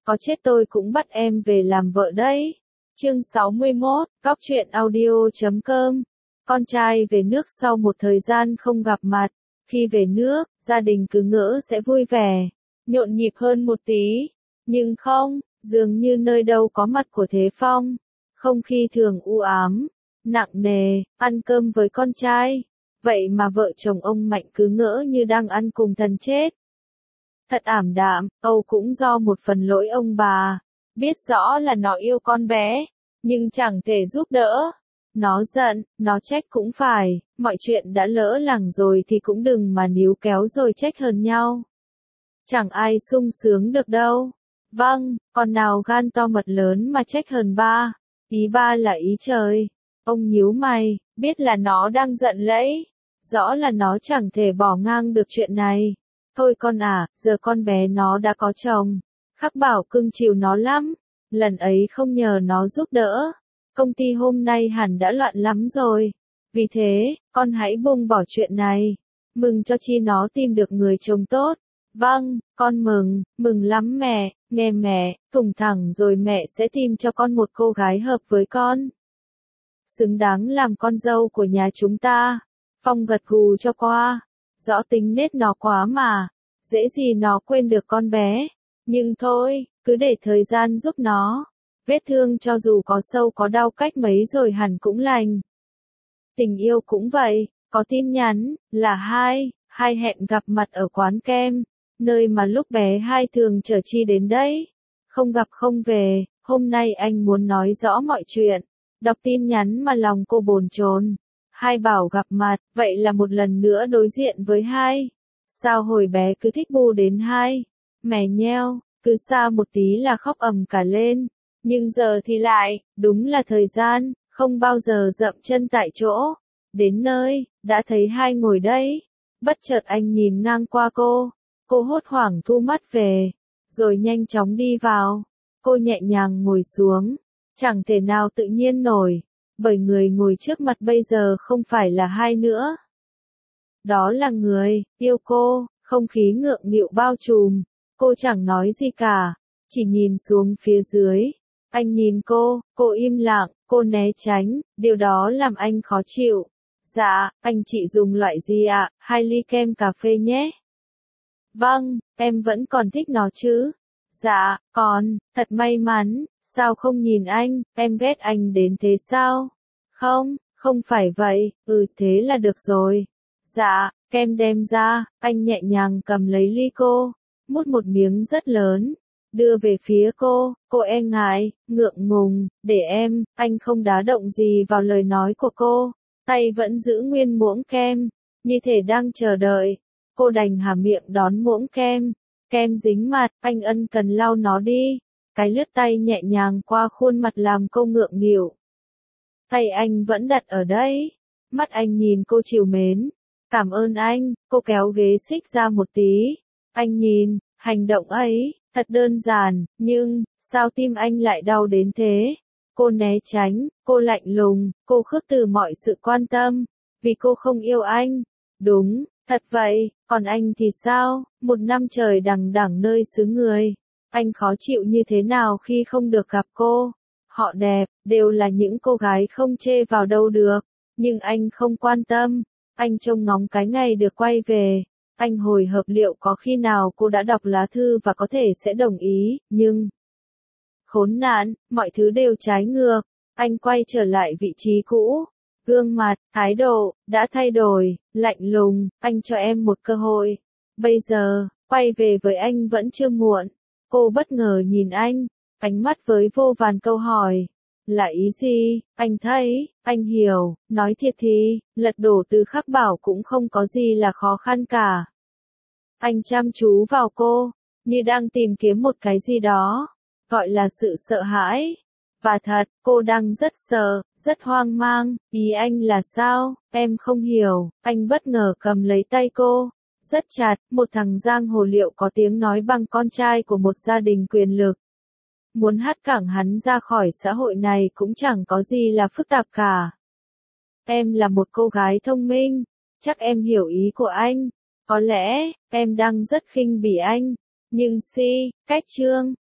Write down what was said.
có chết tôi cũng bắt em về làm vợ đấy. Chương 61, Cóc truyện audio.com. Con trai về nước sau một thời gian không gặp mặt. Khi về nước, gia đình cứ ngỡ sẽ vui vẻ, nhộn nhịp hơn một tí. Nhưng không, dường như nơi đâu có mặt của Thế Phong. Không khí thường u ám, nặng nề, ăn cơm với con trai. Vậy mà vợ chồng ông Mạnh cứ ngỡ như đang ăn cùng thần chết. Thật ảm đạm, Âu cũng do một phần lỗi ông bà. Biết rõ là nó yêu con bé, nhưng chẳng thể giúp đỡ. Nó giận, nó trách cũng phải, mọi chuyện đã lỡ làng rồi thì cũng đừng mà níu kéo rồi trách hờn nhau. Chẳng ai sung sướng được đâu. Vâng, con nào gan to mật lớn mà trách hờn ba. Ý ba là ý trời. Ông nhíu mày, biết là nó đang giận lẫy. Rõ là nó chẳng thể bỏ ngang được chuyện này. Thôi con à, giờ con bé nó đã có chồng. Khắc Bảo cưng chiều nó lắm. Lần ấy không nhờ nó giúp đỡ, công ty hôm nay hẳn đã loạn lắm rồi. Vì thế, con hãy buông bỏ chuyện này. Mừng cho Chi nó tìm được người chồng tốt. Vâng, con mừng lắm mẹ, nghe mẹ, thủng thẳng rồi mẹ sẽ tìm cho con một cô gái hợp với con. Xứng đáng làm con dâu của nhà chúng ta. Phong gật gù cho qua. Rõ tính nết nó quá mà. Dễ gì nó quên được con bé. Nhưng thôi, cứ để thời gian giúp nó. Vết thương cho dù có sâu có đau cách mấy rồi hẳn cũng lành. Tình yêu cũng vậy, có tin nhắn, là hai hẹn gặp mặt ở quán kem, nơi mà lúc bé hai thường chở Chi đến đấy. Không gặp không về, hôm nay anh muốn nói rõ mọi chuyện. Đọc tin nhắn mà lòng cô bồn chồn. Hai bảo gặp mặt, vậy là một lần nữa đối diện với hai. Sao hồi bé cứ thích bu đến hai? Mè nheo, cứ xa một tí là khóc ầm cả lên. Nhưng giờ thì lại, đúng là thời gian, không bao giờ dậm chân tại chỗ. Đến nơi, đã thấy hai ngồi đấy. Bất chợt anh nhìn ngang qua cô hốt hoảng thu mắt về, rồi nhanh chóng đi vào. Cô nhẹ nhàng ngồi xuống, chẳng thể nào tự nhiên nổi, bởi người ngồi trước mặt bây giờ không phải là hai nữa. Đó là người yêu cô, không khí ngượng nghịu bao trùm, cô chẳng nói gì cả, chỉ nhìn xuống phía dưới. Anh nhìn cô im lặng, cô né tránh, điều đó làm anh khó chịu. Dạ, anh chị dùng loại gì ạ? 2 ly kem cà phê nhé. Vâng, em vẫn còn thích nó chứ? Dạ, còn, thật may mắn, sao không nhìn anh, em ghét anh đến thế sao? Không phải vậy, thế là được rồi. Dạ, kem đem ra, anh nhẹ nhàng cầm lấy ly cô, mút một miếng rất lớn. Đưa về phía cô e ngại, ngượng ngùng, để em, anh không đá động gì vào lời nói của cô, tay vẫn giữ nguyên muỗng kem, như thể đang chờ đợi. Cô đành há miệng đón muỗng kem dính mặt, anh ân cần lau nó đi, cái lướt tay nhẹ nhàng qua khuôn mặt làm cô ngượng nghịu. Tay anh vẫn đặt ở đấy, mắt anh nhìn cô trìu mến, cảm ơn anh, cô kéo ghế xích ra một tí, anh nhìn, hành động ấy, thật đơn giản, nhưng, sao tim anh lại đau đến thế? Cô né tránh, cô lạnh lùng, cô khước từ mọi sự quan tâm, vì cô không yêu anh. Đúng, thật vậy, còn anh thì sao? Một năm trời đằng đẵng nơi xứ người. Anh khó chịu như thế nào khi không được gặp cô? Họ đẹp, đều là những cô gái không chê vào đâu được. Nhưng anh không quan tâm. Anh trông ngóng cái ngày được quay về. Anh hồi hộp liệu có khi nào cô đã đọc lá thư và có thể sẽ đồng ý, nhưng khốn nạn, mọi thứ đều trái ngược. Anh quay trở lại vị trí cũ. Gương mặt, thái độ, đã thay đổi, lạnh lùng, anh cho em một cơ hội. Bây giờ, quay về với anh vẫn chưa muộn. Cô bất ngờ nhìn anh, ánh mắt với vô vàn câu hỏi. Là ý gì? Anh thấy, anh hiểu, nói thiệt thì, lật đổ từ Khắc Bảo cũng không có gì là khó khăn cả. Anh chăm chú vào cô, như đang tìm kiếm một cái gì đó, gọi là sự sợ hãi. Và thật, cô đang rất sợ, rất hoang mang, ý anh là sao, em không hiểu, anh bất ngờ cầm lấy tay cô, rất chặt, một thằng giang hồ liệu có tiếng nói bằng con trai của một gia đình quyền lực. Muốn hất cẳng hắn ra khỏi xã hội này cũng chẳng có gì là phức tạp cả. Em là một cô gái thông minh, chắc em hiểu ý của anh, có lẽ, em đang rất khinh bỉ anh, nhưng cách Trương,